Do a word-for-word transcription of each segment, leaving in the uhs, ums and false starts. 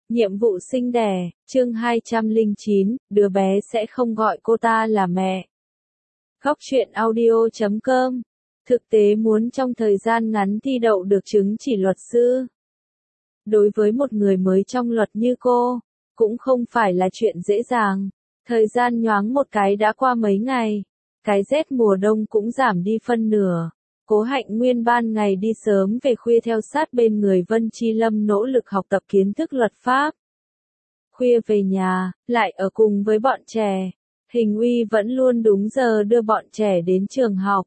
Nhiệm vụ sinh đẻ, chương hai trăm lẻ chín, đứa bé sẽ không gọi cô ta là mẹ. Góc truyện audio chấm com. Thực tế muốn trong thời gian ngắn thi đậu được chứng chỉ luật sư. Đối với một người mới trong luật như cô, cũng không phải là chuyện dễ dàng. Thời gian nhoáng một cái đã qua mấy ngày. Cái rét mùa đông cũng giảm đi phân nửa. Cố Hạnh Nguyên ban ngày đi sớm về khuya theo sát bên người Vân Chi Lâm nỗ lực học tập kiến thức luật pháp. Khuya về nhà, lại ở cùng với bọn trẻ. Hình Uy vẫn luôn đúng giờ đưa bọn trẻ đến trường học.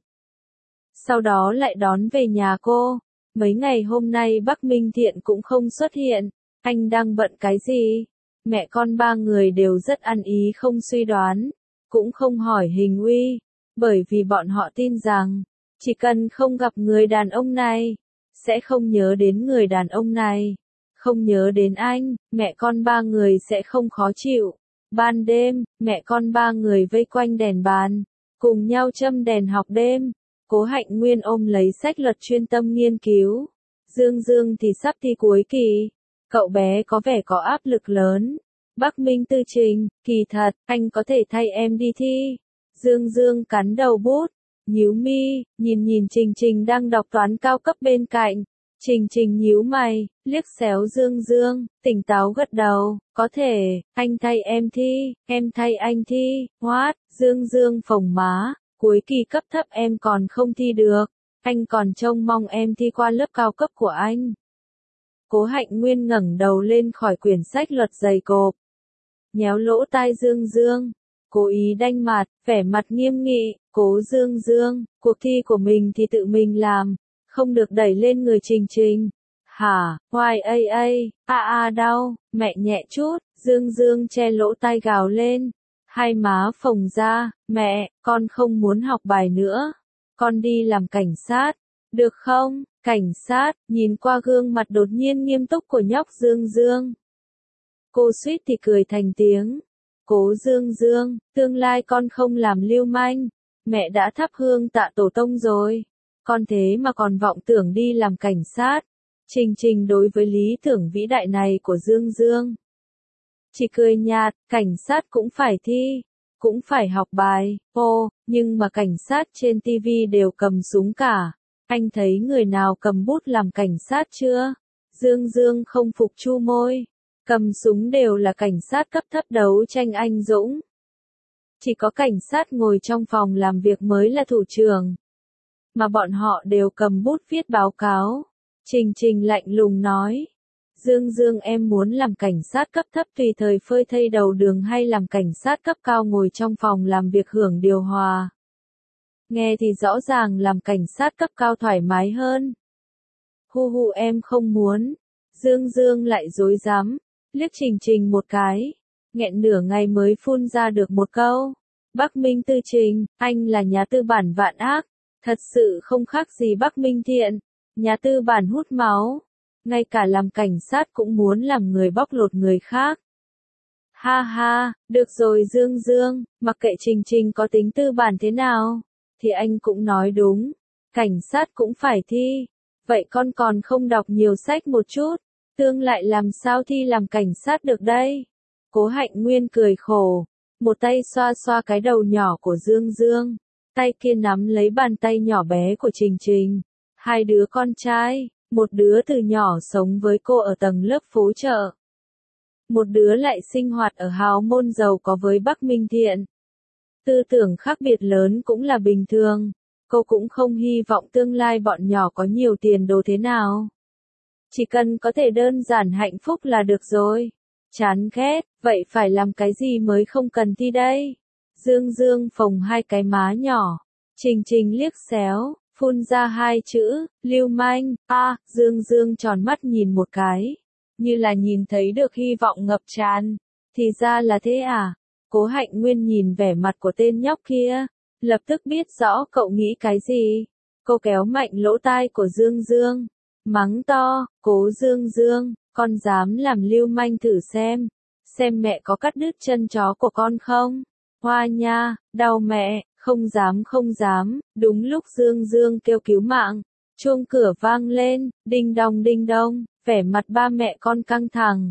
Sau đó lại đón về nhà cô. Mấy ngày hôm nay Bắc Minh Thiện cũng không xuất hiện. Anh đang bận cái gì? Mẹ con ba người đều rất ăn ý không suy đoán. Cũng không hỏi Hình Uy. Bởi vì bọn họ tin rằng, chỉ cần không gặp người đàn ông này, sẽ không nhớ đến người đàn ông này. Không nhớ đến anh, mẹ con ba người sẽ không khó chịu. Ban đêm, mẹ con ba người vây quanh đèn bàn, cùng nhau châm đèn học đêm. Cố Hạnh Nguyên ôm lấy sách luật chuyên tâm nghiên cứu. Dương Dương thì sắp thi cuối kỳ. Cậu bé có vẻ có áp lực lớn. Bắc Minh Tư Trình, kỳ thật, anh có thể thay em đi thi. Dương Dương cắn đầu bút, nhíu mi, nhìn nhìn Trình Trình đang đọc toán cao cấp bên cạnh. Trình Trình nhíu mày, liếc xéo Dương Dương, tỉnh táo gật đầu, có thể, anh thay em thi, em thay anh thi, what, Dương Dương phồng má, cuối kỳ cấp thấp em còn không thi được, anh còn trông mong em thi qua lớp cao cấp của anh. Cố Hạnh Nguyên ngẩng đầu lên khỏi quyển sách luật dày cộp, nhéo lỗ tai Dương Dương, cố ý đanh mặt, vẻ mặt nghiêm nghị, Cố Dương Dương, cuộc thi của mình thì tự mình làm. Không được đẩy lên người Trình Trình. Hả, hoài a a, a a đau, mẹ nhẹ chút, Dương Dương che lỗ tai gào lên. Hai má phồng ra, mẹ, con không muốn học bài nữa. Con đi làm cảnh sát, được không? Cảnh sát, nhìn qua gương mặt đột nhiên nghiêm túc của nhóc Dương Dương. Cô suýt thì cười thành tiếng. Cố Dương Dương, tương lai con không làm lưu manh. Mẹ đã thắp hương tạ tổ tông rồi. Con thế mà còn vọng tưởng đi làm cảnh sát. Trình Trình đối với lý tưởng vĩ đại này của Dương Dương. Chỉ cười nhạt, cảnh sát cũng phải thi, cũng phải học bài, ô, nhưng mà cảnh sát trên ti vi đều cầm súng cả. Anh thấy người nào cầm bút làm cảnh sát chưa? Dương Dương không phục chu môi. Cầm súng đều là cảnh sát cấp thấp đấu tranh anh dũng. Chỉ có cảnh sát ngồi trong phòng làm việc mới là thủ trưởng. Mà bọn họ đều cầm bút viết báo cáo. Trình Trình lạnh lùng nói. Dương Dương em muốn làm cảnh sát cấp thấp tùy thời phơi thây đầu đường hay làm cảnh sát cấp cao ngồi trong phòng làm việc hưởng điều hòa. Nghe thì rõ ràng làm cảnh sát cấp cao thoải mái hơn. Hu hu em không muốn. Dương Dương lại dối dám, liếc Trình Trình một cái. Nghẹn nửa ngày mới phun ra được một câu. Bắc Minh Tư Trình, anh là nhà tư bản vạn ác. Thật sự không khác gì Bắc Minh Thiện. Nhà tư bản hút máu. Ngay cả làm cảnh sát cũng muốn làm người bóc lột người khác. Ha ha, được rồi Dương Dương, mặc kệ Trình Trình có tính tư bản thế nào. Thì anh cũng nói đúng. Cảnh sát cũng phải thi. Vậy con còn không đọc nhiều sách một chút. Tương lại làm sao thi làm cảnh sát được đây? Cố Hạnh Nguyên cười khổ. Một tay xoa xoa cái đầu nhỏ của Dương Dương. Tay kia nắm lấy bàn tay nhỏ bé của Trình Trình. Hai đứa con trai, một đứa từ nhỏ sống với cô ở tầng lớp phố chợ. Một đứa lại sinh hoạt ở hào môn giàu có với Bắc Minh Thiện. Tư tưởng khác biệt lớn cũng là bình thường. Cô cũng không hy vọng tương lai bọn nhỏ có nhiều tiền đồ thế nào. Chỉ cần có thể đơn giản hạnh phúc là được rồi. Chán ghét, vậy phải làm cái gì mới không cần thi đây? Dương Dương phồng hai cái má nhỏ. Trình Trình liếc xéo, phun ra hai chữ, lưu manh, a, à, Dương Dương tròn mắt nhìn một cái. Như là nhìn thấy được hy vọng ngập tràn. Thì ra là thế à? Cố Hạnh Nguyên nhìn vẻ mặt của tên nhóc kia. Lập tức biết rõ cậu nghĩ cái gì. Cô kéo mạnh lỗ tai của Dương Dương. Mắng to, Cố Dương Dương, con dám làm lưu manh thử xem. Xem mẹ có cắt đứt chân chó của con không? Hoa nha, đau mẹ, không dám không dám. Đúng lúc Dương Dương kêu cứu mạng. Chuông cửa vang lên, đinh đong đinh đong, vẻ mặt ba mẹ con căng thẳng.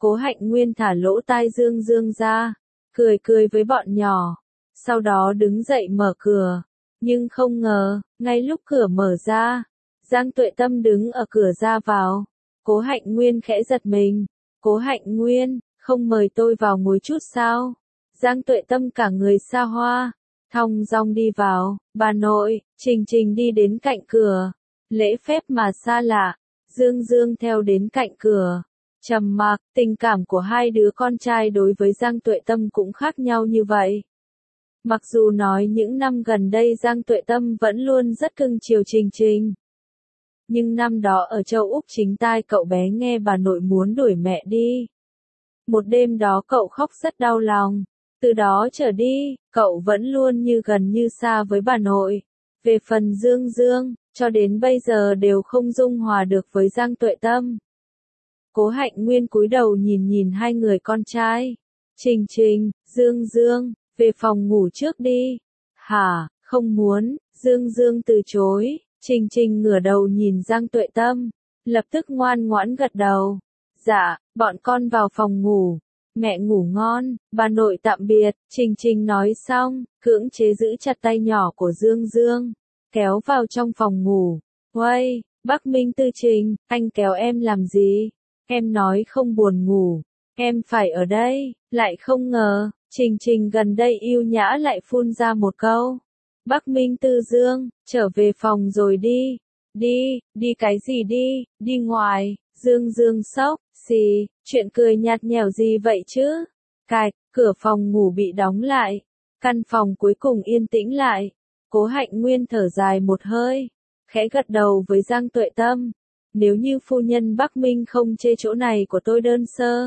Cố Hạnh Nguyên thả lỗ tai Dương Dương ra, cười cười với bọn nhỏ, sau đó đứng dậy mở cửa. Nhưng không ngờ, ngay lúc cửa mở ra, Giang Tuệ Tâm đứng ở cửa ra vào. Cố Hạnh Nguyên khẽ giật mình. Cố Hạnh Nguyên, không mời tôi vào ngồi chút sao? Giang Tuệ Tâm cả người xa hoa, thong dong đi vào. Bà nội, Trình Trình đi đến cạnh cửa. Lễ phép mà xa lạ. Dương Dương theo đến cạnh cửa. Trầm mặc, tình cảm của hai đứa con trai đối với Giang Tuệ Tâm cũng khác nhau như vậy. Mặc dù nói những năm gần đây Giang Tuệ Tâm vẫn luôn rất cưng chiều Trình Trình. Nhưng năm đó ở châu Úc chính tai cậu bé nghe bà nội muốn đuổi mẹ đi. Một đêm đó cậu khóc rất đau lòng. Từ đó trở đi, cậu vẫn luôn như gần như xa với bà nội. Về phần Dương Dương, cho đến bây giờ đều không dung hòa được với Giang Tuệ Tâm. Cố Hạnh Nguyên cúi đầu nhìn nhìn hai người con trai. Trình Trình, Dương Dương, về phòng ngủ trước đi. Hả, không muốn, Dương Dương từ chối. Trình Trình ngửa đầu nhìn Giang Tuệ Tâm, lập tức ngoan ngoãn gật đầu. Dạ, bọn con vào phòng ngủ. Mẹ ngủ ngon, bà nội tạm biệt. Trình Trình nói xong, cưỡng chế giữ chặt tay nhỏ của Dương Dương, kéo vào trong phòng ngủ. Uây, Bắc Minh Tư Trình, anh kéo em làm gì? Em nói không buồn ngủ, em phải ở đây. Lại không ngờ, Trình Trình gần đây yêu nhã lại phun ra một câu. Bắc Minh Tư Dương, trở về phòng rồi đi. Đi, đi cái gì đi, đi ngoài. Dương Dương sốc, xì, chuyện cười nhạt nhẽo gì vậy chứ? Cạch, cửa phòng ngủ bị đóng lại. Căn phòng cuối cùng yên tĩnh lại. Cố Hạnh Nguyên thở dài một hơi, khẽ gật đầu với Giang Tuệ Tâm. Nếu như phu nhân Bắc Minh không chê chỗ này của tôi đơn sơ,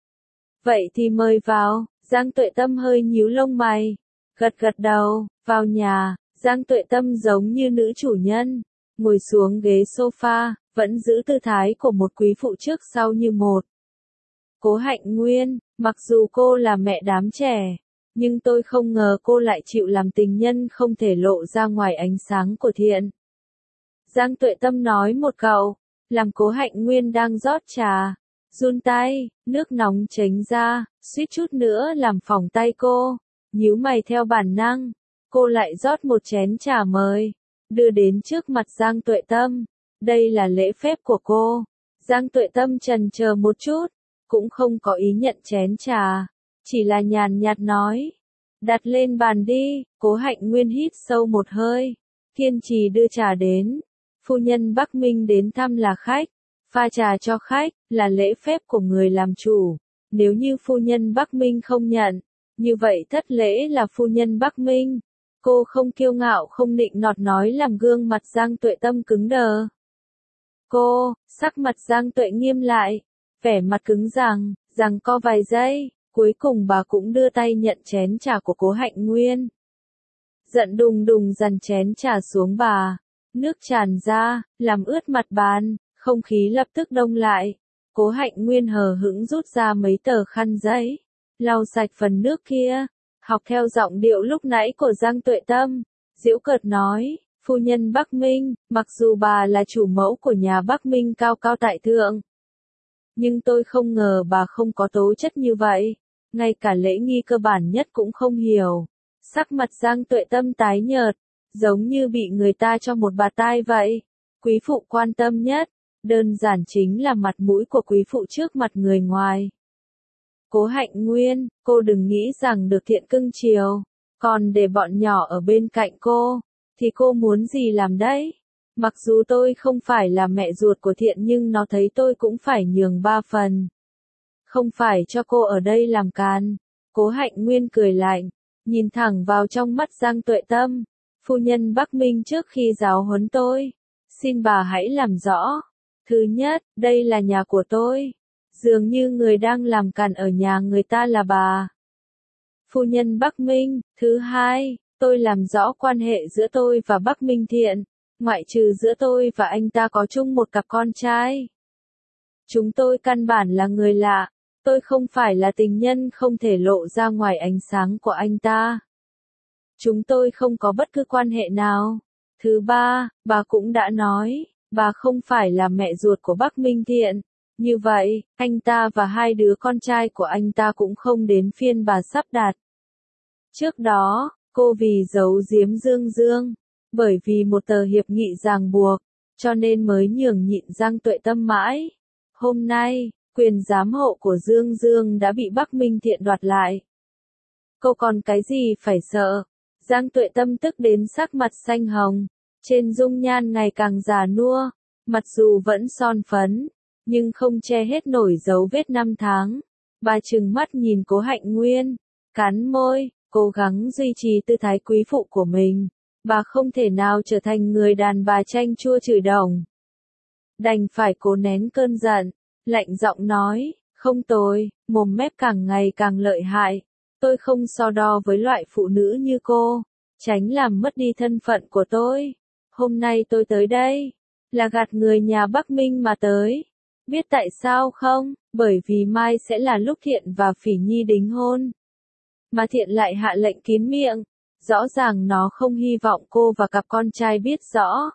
vậy thì mời vào. Giang Tuệ Tâm hơi nhíu lông mày, gật gật đầu. Vào nhà, Giang Tuệ Tâm giống như nữ chủ nhân, ngồi xuống ghế sofa, vẫn giữ tư thái của một quý phụ trước sau như một. Cố Hạnh Nguyên, mặc dù cô là mẹ đám trẻ, nhưng tôi không ngờ cô lại chịu làm tình nhân không thể lộ ra ngoài ánh sáng của thiện. Giang Tuệ Tâm nói một câu, làm Cố Hạnh Nguyên đang rót trà, run tay, nước nóng tránh ra, suýt chút nữa làm phỏng tay cô. Nhíu mày theo bản năng, cô lại rót một chén trà mời, đưa đến trước mặt Giang Tuệ Tâm. Đây là lễ phép của cô. Giang Tuệ Tâm chần chờ một chút, cũng không có ý nhận chén trà, chỉ là nhàn nhạt nói, đặt lên bàn đi. Cố Hạnh Nguyên hít sâu một hơi, kiên trì đưa trà đến. Phu nhân Bắc Minh đến thăm là khách, pha trà cho khách, là lễ phép của người làm chủ. Nếu như phu nhân Bắc Minh không nhận, như vậy thất lễ là phu nhân Bắc Minh. Cô không kiêu ngạo không nịnh nọt nói làm gương mặt Giang Tuệ Tâm cứng đờ. Cô, sắc mặt Giang Tuệ nghiêm lại, vẻ mặt cứng rằng, rằng co vài giây, cuối cùng bà cũng đưa tay nhận chén trà của Cố Hạnh Nguyên. Giận đùng đùng dằn chén trà xuống bà, nước tràn ra, làm ướt mặt bàn, không khí lập tức đông lại. Cố Hạnh Nguyên hờ hững rút ra mấy tờ khăn giấy, lau sạch phần nước kia, học theo giọng điệu lúc nãy của Giang Tuệ Tâm, giễu cợt nói, phu nhân Bắc Minh, mặc dù bà là chủ mẫu của nhà Bắc Minh cao cao tại thượng, nhưng tôi không ngờ bà không có tố chất như vậy, ngay cả lễ nghi cơ bản nhất cũng không hiểu. Sắc mặt Giang Tuệ Tâm tái nhợt, giống như bị người ta cho một bạt tai vậy. Quý phụ quan tâm nhất, đơn giản chính là mặt mũi của quý phụ trước mặt người ngoài. Cố Hạnh Nguyên, cô đừng nghĩ rằng được thiện cưng chiều, còn để bọn nhỏ ở bên cạnh cô, thì cô muốn gì làm đấy? Mặc dù tôi không phải là mẹ ruột của thiện nhưng nó thấy tôi cũng phải nhường ba phần. Không phải cho cô ở đây làm càn. Cố Hạnh Nguyên cười lạnh, nhìn thẳng vào trong mắt Giang Tuệ Tâm. Phu nhân Bắc Minh trước khi giáo huấn tôi, xin bà hãy làm rõ. Thứ nhất, đây là nhà của tôi. Dường như người đang làm càn ở nhà người ta là bà. Phu nhân Bắc Minh. Thứ hai, tôi làm rõ quan hệ giữa tôi và Bắc Minh Thiện. Ngoại trừ giữa tôi và anh ta có chung một cặp con trai. Chúng tôi căn bản là người lạ. Tôi không phải là tình nhân không thể lộ ra ngoài ánh sáng của anh ta. Chúng tôi không có bất cứ quan hệ nào. Thứ ba, bà cũng đã nói, bà không phải là mẹ ruột của Bắc Minh Thiện. Như vậy, anh ta và hai đứa con trai của anh ta cũng không đến phiên bà sắp đặt. Trước đó, cô vì giấu giếm Dương Dương, bởi vì một tờ hiệp nghị ràng buộc, cho nên mới nhường nhịn Giang Tuệ Tâm mãi. Hôm nay, quyền giám hộ của Dương Dương đã bị Bắc Minh Thiện đoạt lại. Cô còn cái gì phải sợ? Giang Tuệ Tâm tức đến sắc mặt xanh hồng, trên dung nhan ngày càng già nua, mặc dù vẫn son phấn, nhưng không che hết nổi dấu vết năm tháng. Bà trừng mắt nhìn Cố Hạnh Nguyên, cắn môi, cố gắng duy trì tư thái quý phụ của mình. Bà không thể nào trở thành người đàn bà chanh chua chửi đồng. Đành phải cố nén cơn giận, lạnh giọng nói, không tồi, mồm mép càng ngày càng lợi hại. Tôi không so đo với loại phụ nữ như cô, tránh làm mất đi thân phận của tôi. Hôm nay tôi tới đây, là gạt người nhà Bắc Minh mà tới. Biết tại sao không? Bởi vì mai sẽ là lúc Thiện và Phỉ Nhi đính hôn. Mà Thiện lại hạ lệnh kín miệng, rõ ràng nó không hy vọng cô và cặp con trai biết rõ.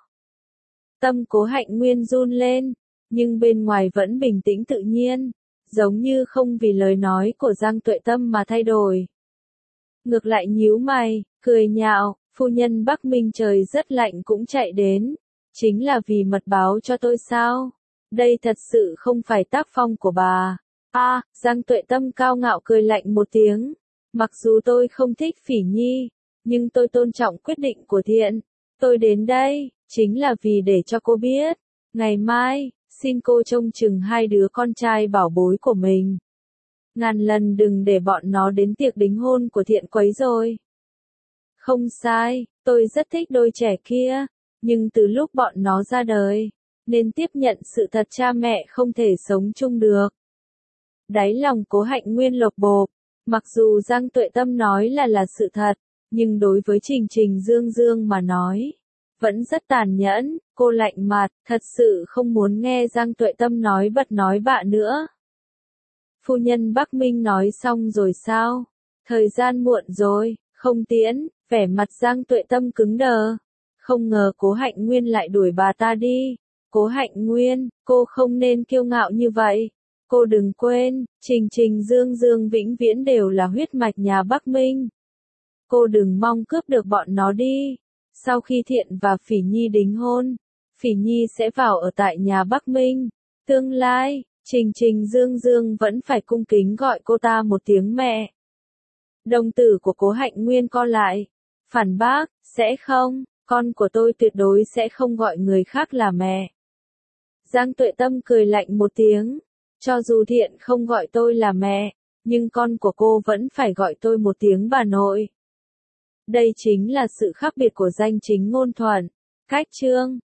Tâm Cố Hạnh Nguyên run lên, nhưng bên ngoài vẫn bình tĩnh tự nhiên, giống như không vì lời nói của Giang Tuệ Tâm mà thay đổi. Ngược lại nhíu mày, cười nhạo, phu nhân Bắc Minh trời rất lạnh cũng chạy đến, chính là vì mật báo cho tôi sao? Đây thật sự không phải tác phong của bà. A, à, Giang Tuệ Tâm cao ngạo cười lạnh một tiếng, mặc dù tôi không thích Phỉ Nhi, nhưng tôi tôn trọng quyết định của Thiện. Tôi đến đây, chính là vì để cho cô biết, ngày mai, xin cô trông chừng hai đứa con trai bảo bối của mình. Ngàn lần đừng để bọn nó đến tiệc đính hôn của Thiện quấy rồi. Không sai, tôi rất thích đôi trẻ kia, nhưng từ lúc bọn nó ra đời, nên tiếp nhận sự thật cha mẹ không thể sống chung được. Đáy lòng Cố Hạnh Nguyên lột bột, mặc dù Giang Tuệ Tâm nói là là sự thật, nhưng đối với Trình Trình Dương Dương mà nói, vẫn rất tàn nhẫn. Cô lạnh mặt, thật sự không muốn nghe Giang Tuệ Tâm nói bật nói bạ nữa. Phu nhân Bắc Minh nói xong rồi sao? Thời gian muộn rồi, không tiễn. Vẻ mặt Giang Tuệ Tâm cứng đờ. Không ngờ Cố Hạnh Nguyên lại đuổi bà ta đi. Cố Hạnh Nguyên, cô không nên kiêu ngạo như vậy. Cô đừng quên, Trình Trình Dương Dương vĩnh viễn đều là huyết mạch nhà Bắc Minh. Cô đừng mong cướp được bọn nó đi. Sau khi Thiện và Phỉ Nhi đính hôn, Phỉ Nhi sẽ vào ở tại nhà Bắc Minh. Tương lai, Trình Trình Dương Dương vẫn phải cung kính gọi cô ta một tiếng mẹ. Đồng tử của Cố Hạnh Nguyên co lại. Phản bác, sẽ không, con của tôi tuyệt đối sẽ không gọi người khác là mẹ. Giang Tuệ Tâm cười lạnh một tiếng. Cho dù Thiện không gọi tôi là mẹ, nhưng con của cô vẫn phải gọi tôi một tiếng bà nội. Đây chính là sự khác biệt của danh chính ngôn thuận. Cách chương